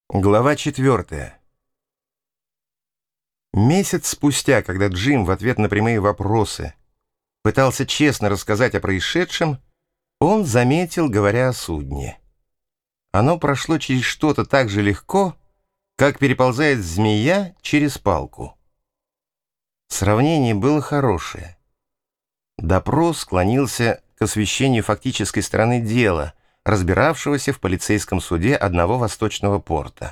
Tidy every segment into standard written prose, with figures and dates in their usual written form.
Глава 4. Месяц спустя, когда Джим в ответ на прямые вопросы пытался честно рассказать о происшедшем, он заметил, говоря о судне. Оно прошло через что-то так же легко, как переползает змея через палку. Сравнение было хорошее. Допрос склонился к освещению фактической стороны дела, разбиравшегося в полицейском суде одного восточного порта.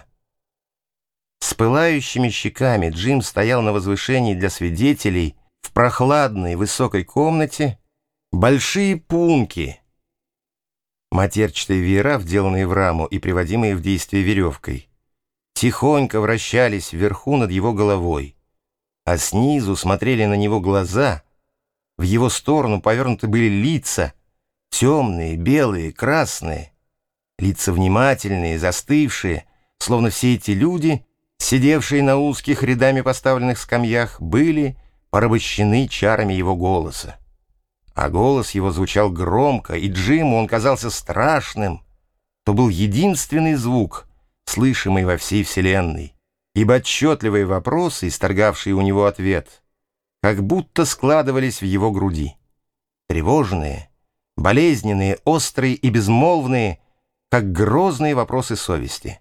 С пылающими щеками Джим стоял на возвышении для свидетелей в прохладной высокой комнате. Большие пунки, матерчатые веера, вделанные в раму и приводимые в действие веревкой, тихонько вращались вверху над его головой, а снизу смотрели на него глаза, в его сторону повернуты были лица, темные, белые, красные, лица внимательные, застывшие, словно все эти люди, сидевшие на узких рядами поставленных скамьях, были порабощены чарами его голоса. А голос его звучал громко, и Джиму он казался страшным. То был единственный звук, слышимый во всей вселенной, ибо отчетливые вопросы, исторгавшие у него ответ, как будто складывались в его груди. Тревожные, болезненные, острые и безмолвные, как грозные вопросы совести.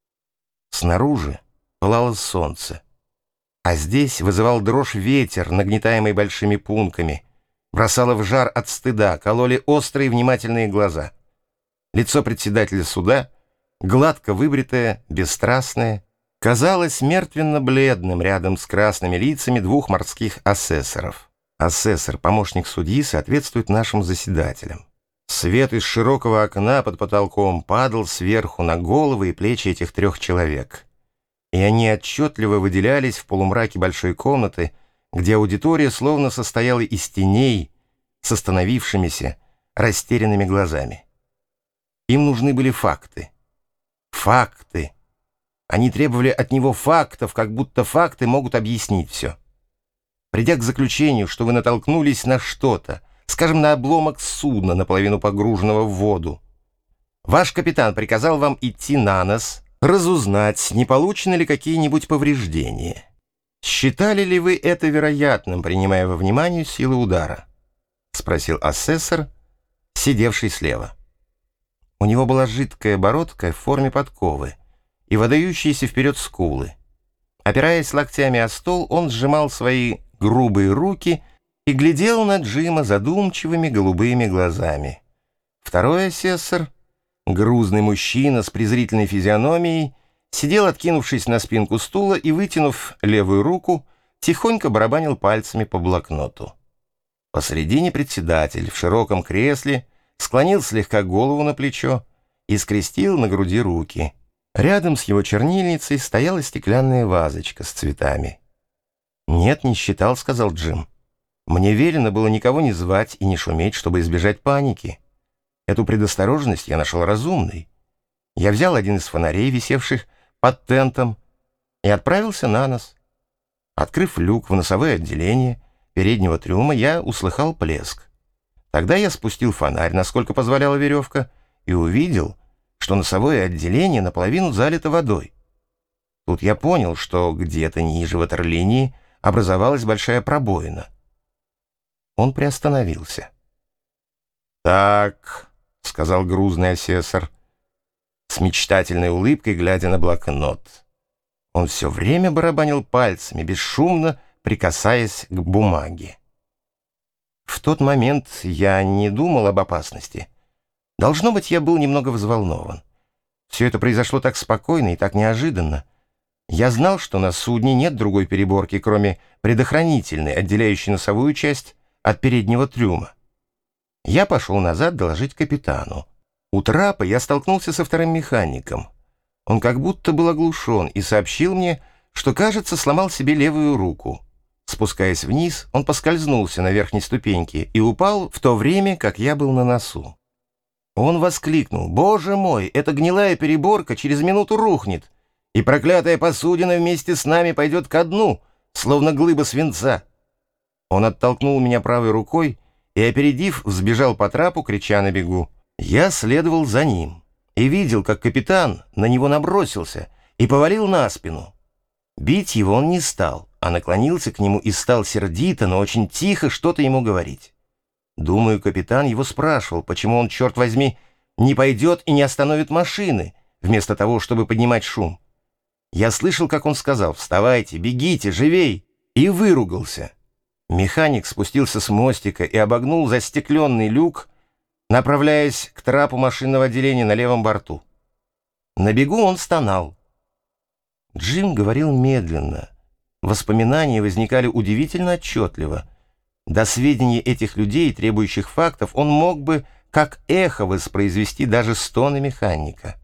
Снаружи пылало солнце, а здесь вызывал дрожь ветер, нагнетаемый большими пунками, бросало в жар от стыда, кололи острые внимательные глаза. Лицо председателя суда, гладко выбритое, бесстрастное, казалось мертвенно-бледным рядом с красными лицами двух морских асессоров. Асессор, помощник судьи, соответствует нашим заседателям. Свет из широкого окна под потолком падал сверху на головы и плечи этих трех человек. И они отчетливо выделялись в полумраке большой комнаты, где аудитория словно состояла из теней с остановившимися, растерянными глазами. Им нужны были факты. Факты. Они требовали от него фактов, как будто факты могут объяснить все. Придя к заключению, что вы натолкнулись на что-то, скажем, на обломок судна, наполовину погруженного в воду, ваш капитан приказал вам идти на нос, разузнать, не получены ли какие-нибудь повреждения. Считали ли вы это вероятным, принимая во внимание силу удара? Спросил асессор, сидевший слева. У него была жидкая бородка в форме подковы и выдающиеся вперед скулы. Опираясь локтями о стол, он сжимал свои грубые руки и глядел на Джима задумчивыми голубыми глазами. Второй асессор, грузный мужчина с презрительной физиономией, сидел, откинувшись на спинку стула и, вытянув левую руку, тихонько барабанил пальцами по блокноту. Посредине председатель в широком кресле склонил слегка голову на плечо и скрестил на груди руки. Рядом с его чернильницей стояла стеклянная вазочка с цветами. «Нет, не считал», — сказал Джим. «Мне велено было никого не звать и не шуметь, чтобы избежать паники. Эту предосторожность я нашел разумной. Я взял один из фонарей, висевших под тентом, и отправился на нос. Открыв люк в носовое отделение переднего трюма, я услыхал плеск. Тогда я спустил фонарь, насколько позволяла веревка, и увидел, что носовое отделение наполовину залито водой. Тут я понял, что где-то ниже ватерлинии образовалась большая пробоина». Он приостановился. «Так», — сказал грузный асессор, с мечтательной улыбкой глядя на блокнот. Он все время барабанил пальцами, бесшумно прикасаясь к бумаге. «В тот момент я не думал об опасности. Должно быть, я был немного взволнован. Все это произошло так спокойно и так неожиданно. Я знал, что на судне нет другой переборки, кроме предохранительной, отделяющей носовую часть от переднего трюма. Я пошел назад доложить капитану. У трапа я столкнулся со вторым механиком. Он как будто был оглушен и сообщил мне, что, кажется, сломал себе левую руку. Спускаясь вниз, он поскользнулся на верхней ступеньке и упал в то время, как я был на носу. Он воскликнул: «Боже мой, эта гнилая переборка через минуту рухнет, и проклятая посудина вместе с нами пойдет ко дну, словно глыба свинца». Он оттолкнул меня правой рукой и, опередив, взбежал по трапу, крича на бегу. Я следовал за ним и видел, как капитан на него набросился и повалил на спину. Бить его он не стал, а наклонился к нему и стал сердито, но очень тихо что-то ему говорить. Думаю, капитан его спрашивал, почему он, черт возьми, не пойдет и не остановит машины, вместо того, чтобы поднимать шум. Я слышал, как он сказал: «Вставайте, бегите, живей!» и выругался. Механик спустился с мостика и обогнул застекленный люк, направляясь к трапу машинного отделения на левом борту. На бегу он стонал. Джим говорил медленно. Воспоминания возникали удивительно отчетливо. До сведения этих людей, требующих фактов, он мог бы, как эхо, воспроизвести даже стоны механика.